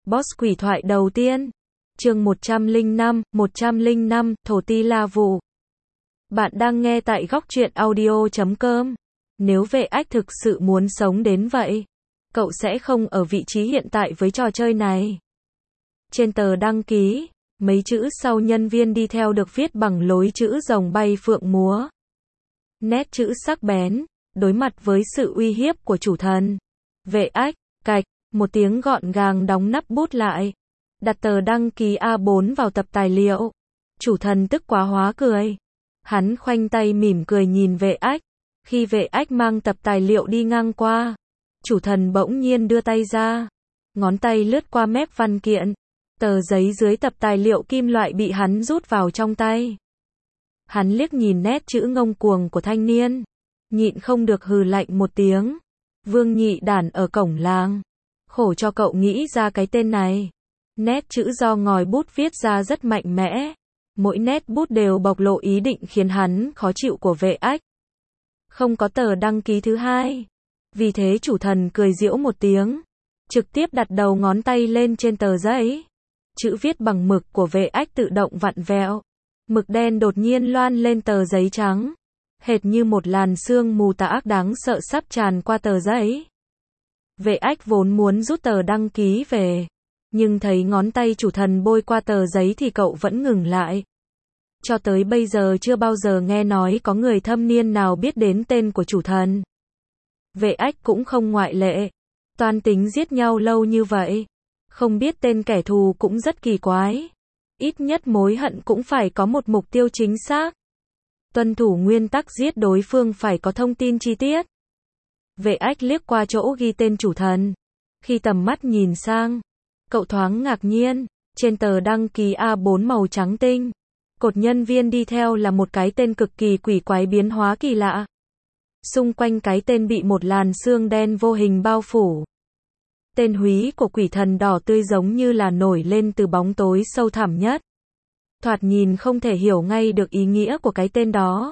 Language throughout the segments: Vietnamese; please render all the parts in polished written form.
Boss quỷ thoại đầu tiên. Chương 105, Thổ Ti La Vụ. Bạn đang nghe tại góc truyện audio.com. Nếu vệ ách thực sự muốn sống đến vậy, cậu sẽ không ở vị trí hiện tại với trò chơi này. Trên tờ đăng ký, mấy chữ sau nhân viên đi theo được viết bằng lối chữ rồng bay phượng múa. Nét chữ sắc bén, đối mặt với sự uy hiếp của chủ thần. Vệ ách, cạch, một tiếng gọn gàng đóng nắp bút lại. Đặt tờ đăng ký A4 vào tập tài liệu. Chủ thần tức quá hóa cười. Hắn khoanh tay mỉm cười nhìn vệ ách. Khi vệ ách mang tập tài liệu đi ngang qua, chủ thần bỗng nhiên đưa tay ra. Ngón tay lướt qua mép văn kiện. Tờ giấy dưới tập tài liệu kim loại bị hắn rút vào trong tay. Hắn liếc nhìn nét chữ ngông cuồng của thanh niên. Nhịn không được hừ lạnh một tiếng. Vương nhị đản ở cổng làng. Khổ cho cậu nghĩ ra cái tên này. Nét chữ do ngòi bút viết ra rất mạnh mẽ. Mỗi nét bút đều bộc lộ ý định khiến hắn khó chịu của vệ ách. Không có tờ đăng ký thứ hai. Vì thế chủ thần cười giễu một tiếng. Trực tiếp đặt đầu ngón tay lên trên tờ giấy. Chữ viết bằng mực của vệ ách tự động vặn vẹo. Mực đen đột nhiên loan lên tờ giấy trắng. Hệt như một làn sương mù tà ác đáng sợ sắp tràn qua tờ giấy. Vệ ách vốn muốn rút tờ đăng ký về. Nhưng thấy ngón tay chủ thần bôi qua tờ giấy thì cậu vẫn ngừng lại. Cho tới bây giờ chưa bao giờ nghe nói có người thâm niên nào biết đến tên của chủ thần. Vệ ách cũng không ngoại lệ. Toan tính giết nhau lâu như vậy. Không biết tên kẻ thù cũng rất kỳ quái. Ít nhất mối hận cũng phải có một mục tiêu chính xác. Tuân thủ nguyên tắc giết đối phương phải có thông tin chi tiết. Vệ ách liếc qua chỗ ghi tên chủ thần. Khi tầm mắt nhìn sang, cậu thoáng ngạc nhiên. Trên tờ đăng ký A4 màu trắng tinh, cột nhân viên đi theo là một cái tên cực kỳ quỷ quái biến hóa kỳ lạ. Xung quanh cái tên bị một làn sương đen vô hình bao phủ. Tên húy của quỷ thần đỏ tươi giống như là nổi lên từ bóng tối sâu thẳm nhất. Thoạt nhìn không thể hiểu ngay được ý nghĩa của cái tên đó.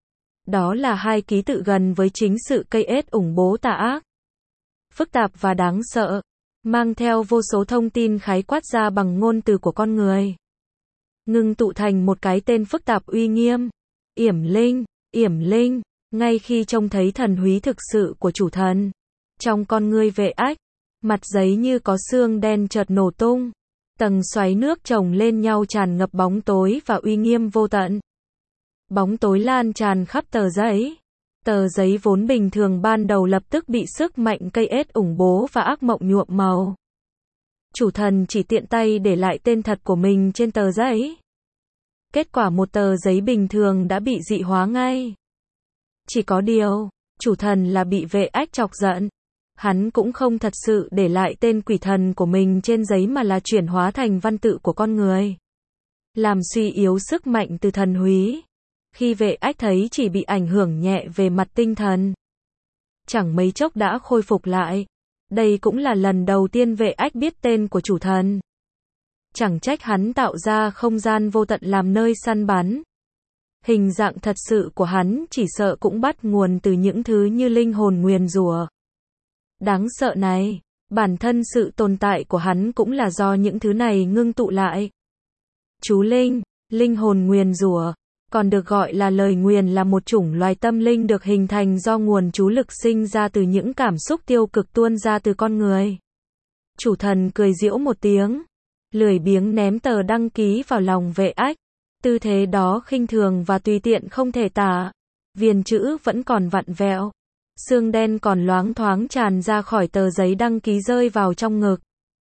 Đó là hai ký tự gần với chính sự cây ết ủng bố tà ác. Phức tạp và đáng sợ. Mang theo vô số thông tin khái quát ra bằng ngôn từ của con người. Ngưng tụ thành một cái tên phức tạp uy nghiêm. Yểm Linh. Ngay khi trông thấy thần húy thực sự của chủ thần. Trong con ngươi vệ ách, mặt giấy như có xương đen chợt nổ tung. Tầng xoáy nước chồng lên nhau tràn ngập bóng tối và uy nghiêm vô tận. Bóng tối lan tràn khắp tờ giấy. Tờ giấy vốn bình thường ban đầu lập tức bị sức mạnh cây ết ủng bố và ác mộng nhuộm màu. Chủ thần chỉ tiện tay để lại tên thật của mình trên tờ giấy. Kết quả một tờ giấy bình thường đã bị dị hóa ngay. Chỉ có điều, chủ thần là bị vệ ách chọc giận. Hắn cũng không thật sự để lại tên quỷ thần của mình trên giấy mà là chuyển hóa thành văn tự của con người. Làm suy yếu sức mạnh từ thần húy. Khi vệ ách thấy chỉ bị ảnh hưởng nhẹ về mặt tinh thần. Chẳng mấy chốc đã khôi phục lại. Đây cũng là lần đầu tiên vệ ách biết tên của chủ thần. Chẳng trách hắn tạo ra không gian vô tận làm nơi săn bắn. Hình dạng thật sự của hắn chỉ sợ cũng bắt nguồn từ những thứ như linh hồn nguyền rủa. Đáng sợ này, bản thân sự tồn tại của hắn cũng là do những thứ này ngưng tụ lại. Chú linh, linh hồn nguyền rủa, còn được gọi là lời nguyền là một chủng loài tâm linh được hình thành do nguồn chú lực sinh ra từ những cảm xúc tiêu cực tuôn ra từ con người. Chủ thần cười giễu một tiếng, lười biếng ném tờ đăng ký vào lòng vệ ách. Tư thế đó khinh thường và tùy tiện không thể tả. Viền chữ vẫn còn vặn vẹo. Sương đen còn loáng thoáng tràn ra khỏi tờ giấy đăng ký rơi vào trong ngực.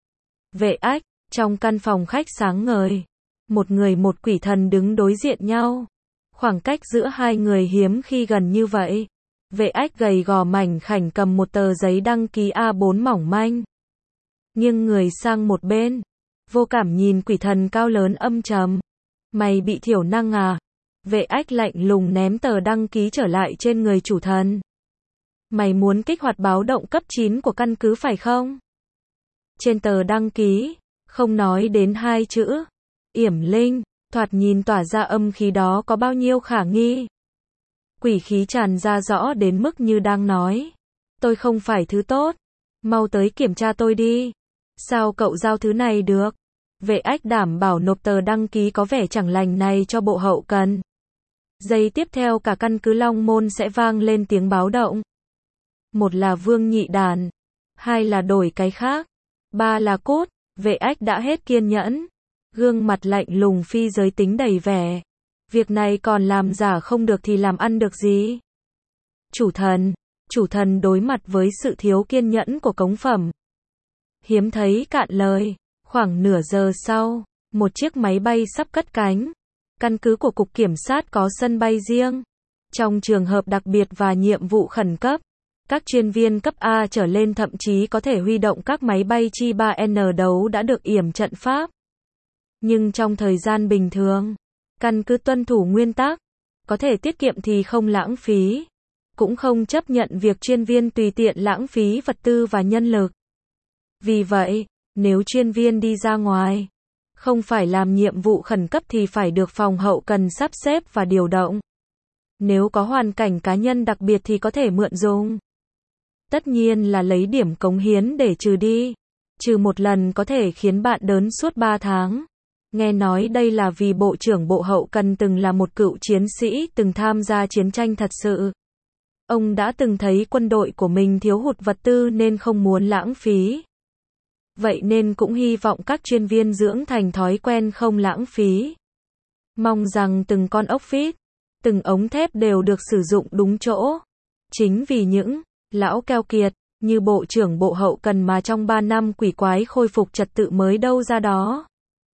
Vệ ách, trong căn phòng khách sáng ngời. Một người một quỷ thần đứng đối diện nhau. Khoảng cách giữa hai người hiếm khi gần như vậy. Vệ ách gầy gò mảnh khảnh cầm một tờ giấy đăng ký A4 mỏng manh. Nghiêng người sang một bên. Vô cảm nhìn quỷ thần cao lớn âm trầm. Mày bị thiểu năng à? Vệ ách lạnh lùng ném tờ đăng ký trở lại trên người chủ thần. Mày muốn kích hoạt báo động cấp 9 của căn cứ phải không? Trên tờ đăng ký, không nói đến hai chữ. Yểm Linh, thoạt nhìn tỏa ra âm khí đó có bao nhiêu khả nghi. Quỷ khí tràn ra rõ đến mức như đang nói. Tôi không phải thứ tốt. Mau tới kiểm tra tôi đi. Sao cậu giao thứ này được? Vệ Ách đảm bảo nộp tờ đăng ký có vẻ chẳng lành này cho bộ hậu cần. Giây tiếp theo cả căn cứ Long Môn sẽ vang lên tiếng báo động. Một là Vương Nhị Đàn, hai là đổi cái khác, ba là cút. Vệ Ách đã hết kiên nhẫn, gương mặt lạnh lùng phi giới tính đầy vẻ. Việc này còn làm giả không được thì làm ăn được gì? Chủ thần đối mặt với sự thiếu kiên nhẫn của cống phẩm. Hiếm thấy cạn lời. Khoảng nửa giờ sau, một chiếc máy bay sắp cất cánh. Căn cứ của Cục Kiểm sát có sân bay riêng. Trong trường hợp đặc biệt và nhiệm vụ khẩn cấp, các chuyên viên cấp A trở lên thậm chí có thể huy động các máy bay Chi 3N đấu đã được yểm trận pháp. Nhưng trong thời gian bình thường, căn cứ tuân thủ nguyên tắc, có thể tiết kiệm thì không lãng phí, cũng không chấp nhận việc chuyên viên tùy tiện lãng phí vật tư và nhân lực. Vì vậy, nếu chuyên viên đi ra ngoài, không phải làm nhiệm vụ khẩn cấp thì phải được phòng hậu cần sắp xếp và điều động. Nếu có hoàn cảnh cá nhân đặc biệt thì có thể mượn dùng. Tất nhiên là lấy điểm cống hiến để trừ đi. Trừ một lần có thể khiến bạn đớn suốt 3 tháng. Nghe nói đây là vì Bộ trưởng Bộ Hậu Cần từng là một cựu chiến sĩ từng tham gia chiến tranh thật sự. Ông đã từng thấy quân đội của mình thiếu hụt vật tư nên không muốn lãng phí. Vậy nên cũng hy vọng các chuyên viên dưỡng thành thói quen không lãng phí. Mong rằng từng con ốc vít, từng ống thép đều được sử dụng đúng chỗ. Chính vì những lão keo kiệt như Bộ trưởng Bộ Hậu Cần mà trong 3 năm quỷ quái khôi phục trật tự mới đâu ra đó.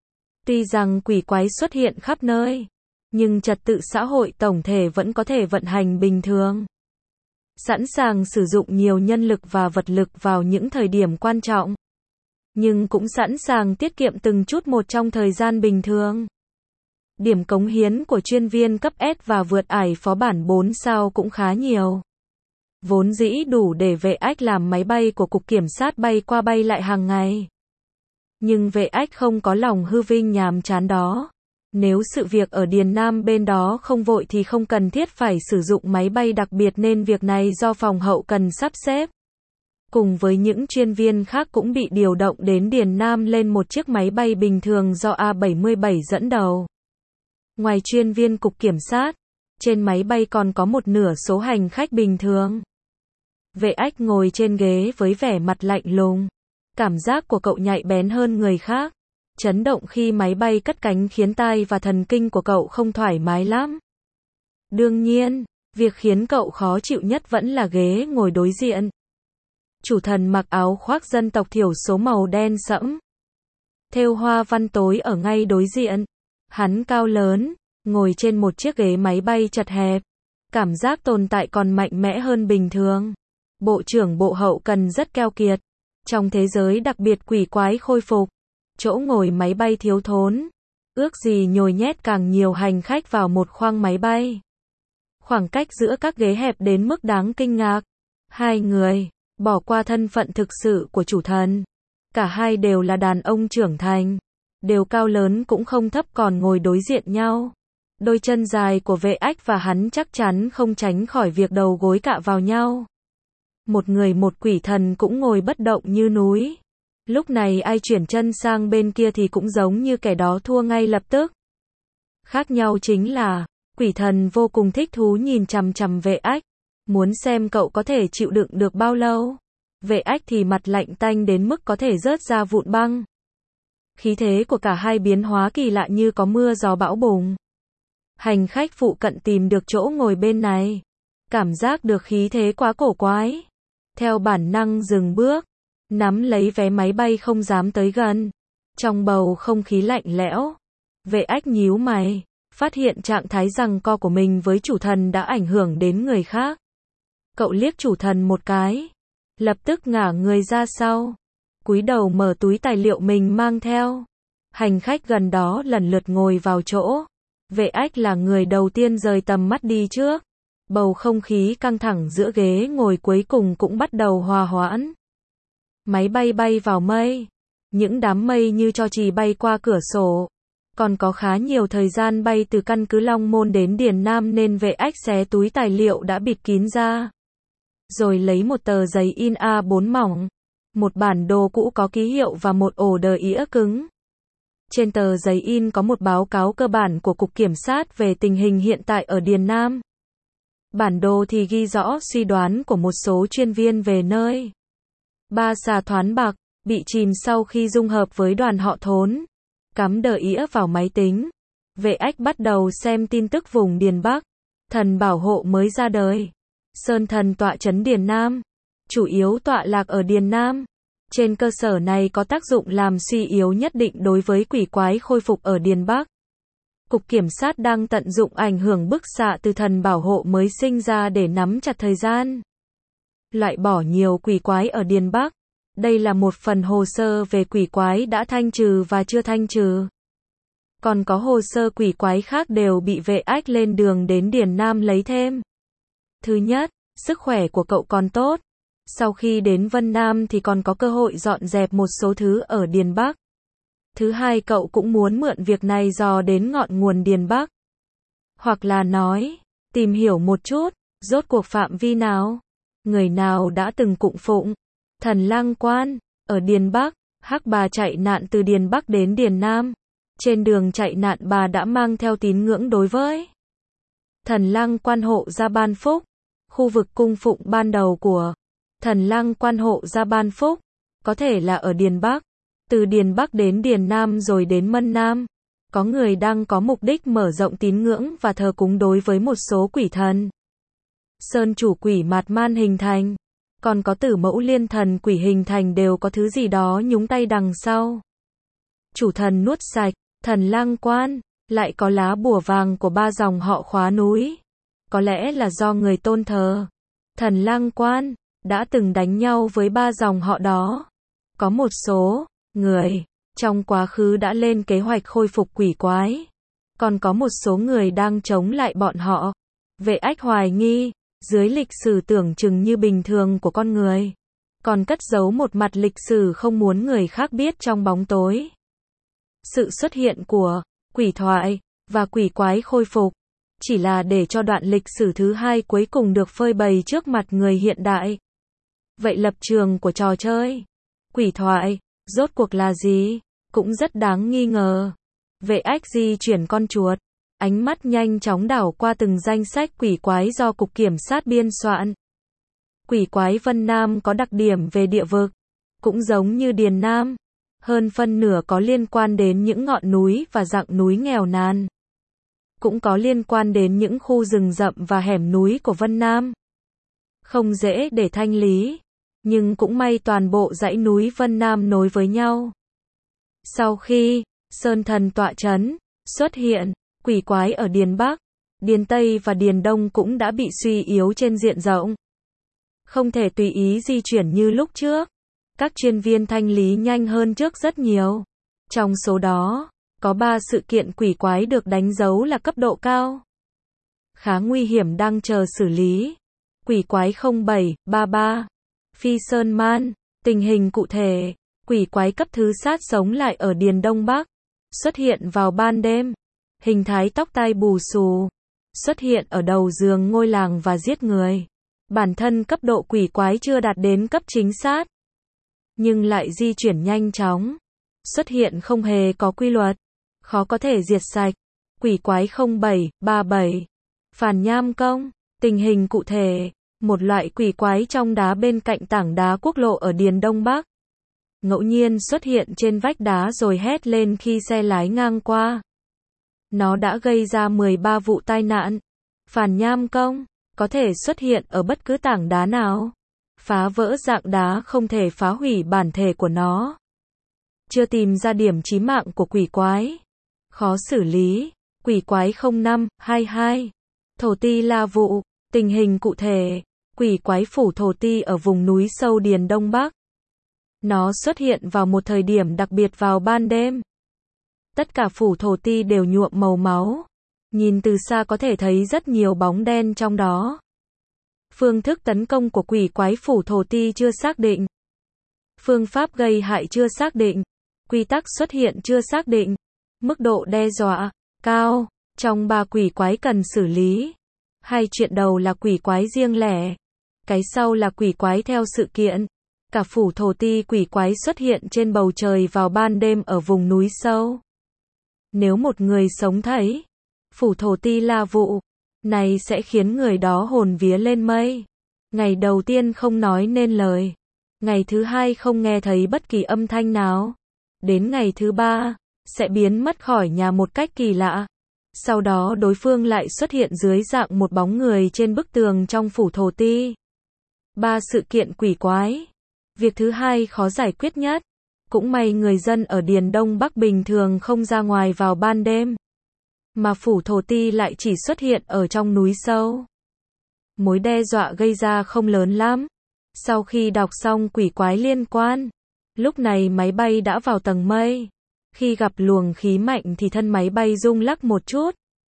Tuy rằng quỷ quái xuất hiện khắp nơi, nhưng trật tự xã hội tổng thể vẫn có thể vận hành bình thường. Sẵn sàng sử dụng nhiều nhân lực và vật lực vào những thời điểm quan trọng, nhưng cũng sẵn sàng tiết kiệm từng chút một trong thời gian bình thường. Điểm cống hiến của chuyên viên cấp S và vượt ải phó bản 4 sao cũng khá nhiều. Vốn dĩ đủ để Vệ Ách làm máy bay của Cục Kiểm sát bay qua bay lại hàng ngày. Nhưng Vệ Ách không có lòng hư vinh nhàm chán đó. Nếu sự việc ở Điền Nam bên đó không vội thì không cần thiết phải sử dụng máy bay đặc biệt nên việc này do phòng hậu cần sắp xếp. Cùng với những chuyên viên khác cũng bị điều động đến Điền Nam lên một chiếc máy bay bình thường do A-77 dẫn đầu. Ngoài chuyên viên Cục Kiểm sát, trên máy bay còn có một nửa số hành khách bình thường. Vệ Ách ngồi trên ghế với vẻ mặt lạnh lùng. Cảm giác của cậu nhạy bén hơn người khác. Chấn động khi máy bay cất cánh khiến tai và thần kinh của cậu không thoải mái lắm. Đương nhiên, việc khiến cậu khó chịu nhất vẫn là ghế ngồi đối diện. Chủ thần mặc áo khoác dân tộc thiểu số màu đen sẫm, thêu hoa văn tối ở ngay đối diện. Hắn cao lớn, ngồi trên một chiếc ghế máy bay chật hẹp. Cảm giác tồn tại còn mạnh mẽ hơn bình thường. Bộ trưởng Bộ Hậu Cần rất keo kiệt. Trong thế giới đặc biệt quỷ quái khôi phục, chỗ ngồi máy bay thiếu thốn. Ước gì nhồi nhét càng nhiều hành khách vào một khoang máy bay. Khoảng cách giữa các ghế hẹp đến mức đáng kinh ngạc. Hai người, bỏ qua thân phận thực sự của chủ thần. Cả hai đều là đàn ông trưởng thành. Đều cao lớn cũng không thấp còn ngồi đối diện nhau. Đôi chân dài của Vệ Ách và hắn chắc chắn không tránh khỏi việc đầu gối cạ vào nhau. Một người một quỷ thần cũng ngồi bất động như núi. Lúc này ai chuyển chân sang bên kia thì cũng giống như kẻ đó thua ngay lập tức. Khác nhau chính là, quỷ thần vô cùng thích thú nhìn chằm chằm Vệ Ách. Muốn xem cậu có thể chịu đựng được bao lâu. Vệ Ách thì mặt lạnh tanh đến mức có thể rớt ra vụn băng. Khí thế của cả hai biến hóa kỳ lạ như có mưa gió bão bùng. Hành khách phụ cận tìm được chỗ ngồi bên này. Cảm giác được khí thế quá cổ quái. Theo bản năng dừng bước. Nắm lấy vé máy bay không dám tới gần. Trong bầu không khí lạnh lẽo. Vệ Ách nhíu mày. Phát hiện trạng thái giằng co của mình với chủ thần đã ảnh hưởng đến người khác. Cậu liếc chủ thần một cái. Lập tức ngả người ra sau. Cúi đầu mở túi tài liệu mình mang theo. Hành khách gần đó lần lượt ngồi vào chỗ. Vệ Ách là người đầu tiên rời tầm mắt đi trước. Bầu không khí căng thẳng giữa ghế ngồi cuối cùng cũng bắt đầu hòa hoãn. Máy bay bay vào mây. Những đám mây như tro chì bay qua cửa sổ. Còn có khá nhiều thời gian bay từ căn cứ Long Môn đến Điền Nam nên Vệ Ách xé túi tài liệu đã bịt kín ra. Rồi lấy một tờ giấy in A4 mỏng. một bản đồ cũ có ký hiệu và một ổ đờ ĩa cứng. Trên tờ giấy in có một báo cáo cơ bản của Cục Kiểm sát về tình hình hiện tại ở Điền Nam. Bản đồ thì ghi rõ suy đoán của một số chuyên viên về nơi Ba Xà Thoán Bạc bị chìm sau khi dung hợp với đoàn họ Thốn. Cắm đờ ĩa vào máy tính, Vệ Ách bắt đầu xem tin tức vùng Điền Bắc. Thần bảo hộ mới ra đời. Sơn thần tọa trấn Điền Nam, chủ yếu tọa lạc ở Điền Nam. Trên cơ sở này có tác dụng làm suy yếu nhất định đối với quỷ quái khôi phục ở Điền Bắc. Cục Kiểm sát đang tận dụng ảnh hưởng bức xạ từ thần bảo hộ mới sinh ra để nắm chặt thời gian. Loại bỏ nhiều quỷ quái ở Điền Bắc. Đây là một phần hồ sơ về quỷ quái đã thanh trừ và chưa thanh trừ. Còn có hồ sơ quỷ quái khác đều bị Vệ Ách lên đường đến Điền Nam lấy thêm. Thứ nhất, sức khỏe của cậu còn tốt. Sau khi đến Vân Nam thì còn có cơ hội dọn dẹp một số thứ ở Điền Bắc. Thứ hai, cậu cũng muốn mượn việc này dò đến ngọn nguồn Điền Bắc. Hoặc là nói, tìm hiểu một chút, rốt cuộc phạm vi nào, người nào đã từng cung phụng thần Lang Quan ở Điền Bắc. Hắc bà chạy nạn từ Điền Bắc đến Điền Nam. Trên đường chạy nạn bà đã mang theo tín ngưỡng đối với thần Lang Quan hộ gia ban phúc. Khu vực cung phụng ban đầu của thần Lang Quan hộ gia ban phúc có thể là ở Điền Bắc. Từ Điền Bắc đến Điền Nam rồi đến Mân Nam, có người đang có mục đích mở rộng tín ngưỡng và thờ cúng đối với một số quỷ thần. Sơn chủ quỷ Mạt Man hình thành, còn có Tử Mẫu Liên thần quỷ hình thành đều có thứ gì đó nhúng tay đằng sau. Chủ thần nuốt sạch thần Lang Quan, lại có lá bùa vàng của ba dòng họ khóa núi. Có lẽ là do người tôn thờ thần Lang Quan đã từng đánh nhau với ba dòng họ đó. Có một số người trong quá khứ đã lên kế hoạch khôi phục quỷ quái. Còn có một số người đang chống lại bọn họ. Vệ Ách hoài nghi, dưới lịch sử tưởng chừng như bình thường của con người, còn cất giấu một mặt lịch sử không muốn người khác biết trong bóng tối. Sự xuất hiện của quỷ thoại và quỷ quái khôi phục chỉ là để cho đoạn lịch sử thứ hai cuối cùng được phơi bày trước mặt người hiện đại. Vậy lập trường của trò chơi quỷ thoại rốt cuộc là gì? Cũng rất đáng nghi ngờ. Vệ Ách di chuyển con chuột, ánh mắt nhanh chóng đảo qua từng danh sách quỷ quái do Cục Kiểm sát biên soạn. Quỷ quái Vân Nam có đặc điểm về địa vực, cũng giống như Điền Nam, hơn phân nửa có liên quan đến những ngọn núi và dặng núi nghèo nàn. Cũng có liên quan đến những khu rừng rậm và hẻm núi của Vân Nam. Không dễ để thanh lý, nhưng cũng may toàn bộ dãy núi Vân Nam nối với nhau. Sau khi Sơn thần tọa trấn xuất hiện, quỷ quái ở Điền Bắc, Điền Tây và Điền Đông cũng đã bị suy yếu trên diện rộng. Không thể tùy ý di chuyển như lúc trước. Các chuyên viên thanh lý nhanh hơn trước rất nhiều. Trong số đó, có 3 sự kiện quỷ quái được đánh dấu là cấp độ cao, khá nguy hiểm đang chờ xử lý. Quỷ quái 0733, Phi Sơn Man. Tình hình cụ thể, quỷ quái cấp thứ sát sống lại ở Điền Đông Bắc, xuất hiện vào ban đêm, hình thái tóc tai bù xù, xuất hiện ở đầu giường ngôi làng và giết người. Bản thân cấp độ quỷ quái chưa đạt đến cấp chính xác, nhưng lại di chuyển nhanh chóng, xuất hiện không hề có quy luật, khó có thể diệt sạch. Quỷ quái 0737, Phàn Nham Công. Tình hình cụ thể, một loại quỷ quái trong đá bên cạnh tảng đá quốc lộ ở Điền Đông Bắc, ngẫu nhiên xuất hiện trên vách đá rồi hét lên khi xe lái ngang qua. Nó đã gây ra 13 vụ tai nạn. Phàn Nham Công có thể xuất hiện ở bất cứ tảng đá nào. Phá vỡ dạng đá không thể phá hủy bản thể của nó. Chưa tìm ra điểm chí mạng của quỷ quái, khó xử lý. Quỷ quái 0522, Thổ Ti La Vụ. Tình hình cụ thể, quỷ quái phủ Thổ Ti ở vùng núi sâu Điền Đông Bắc. Nó xuất hiện vào một thời điểm đặc biệt vào ban đêm. Tất cả phủ Thổ Ti đều nhuộm màu máu. Nhìn từ xa có thể thấy rất nhiều bóng đen trong đó. Phương thức tấn công của quỷ quái phủ Thổ Ti chưa xác định. Phương pháp gây hại chưa xác định. Quy tắc xuất hiện chưa xác định. Mức độ đe dọa cao. Trong 3 quỷ quái cần xử lý, 2 chuyện đầu là quỷ quái riêng lẻ, cái sau là quỷ quái theo sự kiện. Cả phủ thổ ti quỷ quái xuất hiện trên bầu trời vào ban đêm ở vùng núi sâu. Nếu một người sống thấy phủ thổ ti la vụ này sẽ khiến người đó hồn vía lên mây. Ngày đầu tiên không nói nên lời. Ngày thứ hai không nghe thấy bất kỳ âm thanh nào. Đến ngày thứ ba, sẽ biến mất khỏi nhà một cách kỳ lạ. Sau đó đối phương lại xuất hiện dưới dạng một bóng người trên bức tường trong phủ thổ ti. 3 sự kiện quỷ quái. Việc thứ hai khó giải quyết nhất. Cũng may người dân ở Điền Đông Bắc bình thường không ra ngoài vào ban đêm. Mà phủ thổ ti lại chỉ xuất hiện ở trong núi sâu. Mối đe dọa gây ra không lớn lắm. Sau khi đọc xong quỷ quái liên quan, lúc này máy bay đã vào tầng mây. Khi gặp luồng khí mạnh thì thân máy bay rung lắc một chút.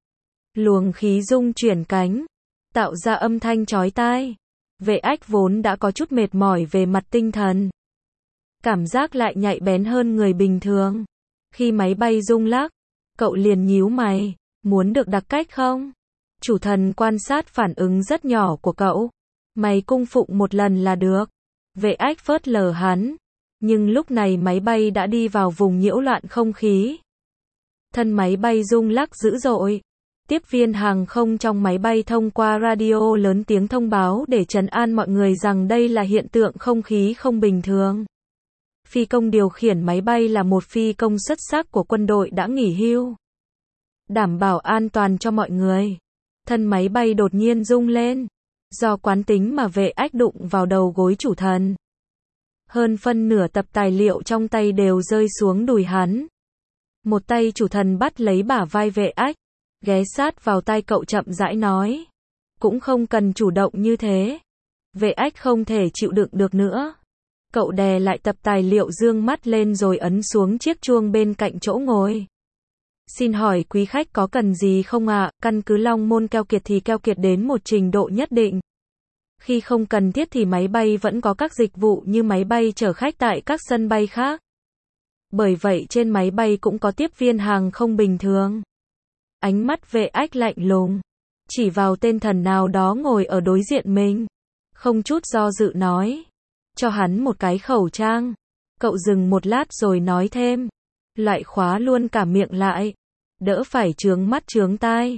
Luồng khí rung chuyển cánh, tạo ra âm thanh chói tai. Vệ Ách vốn đã có chút mệt mỏi về mặt tinh thần. Cảm giác lại nhạy bén hơn người bình thường. Khi máy bay rung lắc, cậu liền nhíu mày, muốn được đặc cách không? Chủ thần quan sát phản ứng rất nhỏ của cậu. Mày cung phụng một lần là được. Vệ Ách phớt lờ hắn. Nhưng lúc này máy bay đã đi vào vùng nhiễu loạn không khí. Thân máy bay rung lắc dữ dội. Tiếp viên hàng không trong máy bay thông qua radio lớn tiếng thông báo để trấn an mọi người rằng đây là hiện tượng không khí không bình thường. Phi công điều khiển máy bay là một phi công xuất sắc của quân đội đã nghỉ hưu. Đảm bảo an toàn cho mọi người. Thân máy bay đột nhiên rung lên. Do quán tính mà Vệ Ách đụng vào đầu gối chủ thần. Hơn phân nửa tập tài liệu trong tay đều rơi xuống đùi hắn. Một tay chủ thần bắt lấy bả vai Vệ Ách, ghé sát vào tai cậu chậm rãi nói. Cũng không cần chủ động như thế. Vệ Ách không thể chịu đựng được nữa. Cậu đè lại tập tài liệu dương mắt lên rồi ấn xuống chiếc chuông bên cạnh chỗ ngồi. Xin hỏi quý khách có cần gì không ạ? Căn cứ Long Môn keo kiệt thì keo kiệt đến một trình độ nhất định. Khi không cần thiết thì máy bay vẫn có các dịch vụ như máy bay chở khách tại các sân bay khác. Bởi vậy trên máy bay cũng có tiếp viên hàng không bình thường. Ánh mắt Vệ Ách lạnh lùng, chỉ vào tên thần nào đó ngồi ở đối diện mình. Không chút do dự nói. Cho hắn một cái khẩu trang. Cậu dừng một lát rồi nói thêm. Lại khóa luôn cả miệng lại. Đỡ phải trướng mắt trướng tai.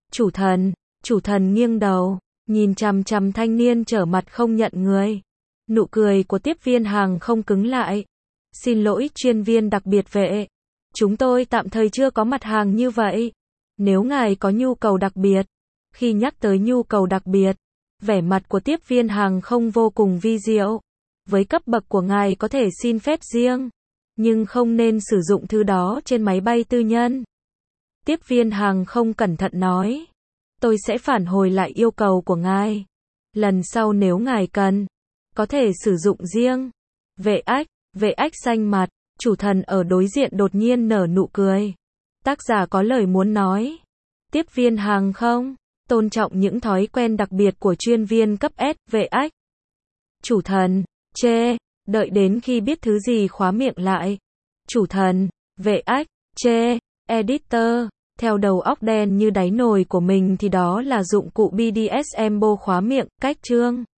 Chủ thần nghiêng đầu, nhìn chằm chằm thanh niên trở mặt không nhận người. Nụ cười của tiếp viên hàng không cứng lại. Xin lỗi chuyên viên đặc biệt Vệ. Chúng tôi tạm thời chưa có mặt hàng như vậy. Nếu ngài có nhu cầu đặc biệt. Khi nhắc tới nhu cầu đặc biệt, vẻ mặt của tiếp viên hàng không vô cùng vi diệu. Với cấp bậc của ngài có thể xin phép riêng. Nhưng không nên sử dụng thứ đó trên máy bay tư nhân. Tiếp viên hàng không cẩn thận nói. Tôi sẽ phản hồi lại yêu cầu của ngài. Lần sau nếu ngài cần, có thể sử dụng riêng. Vệ Ách xanh mặt, chủ thần ở đối diện đột nhiên nở nụ cười. Tác giả có lời muốn nói. Tiếp viên hàng không, tôn trọng những thói quen đặc biệt của chuyên viên cấp S. Vệ Ách. Chủ thần, chê, đợi đến khi biết thứ gì khóa miệng lại. Chủ thần, Vệ Ách, chê, editor, theo đầu óc đen như đáy nồi của mình thì đó là dụng cụ BDSM bô khóa miệng, cách chương.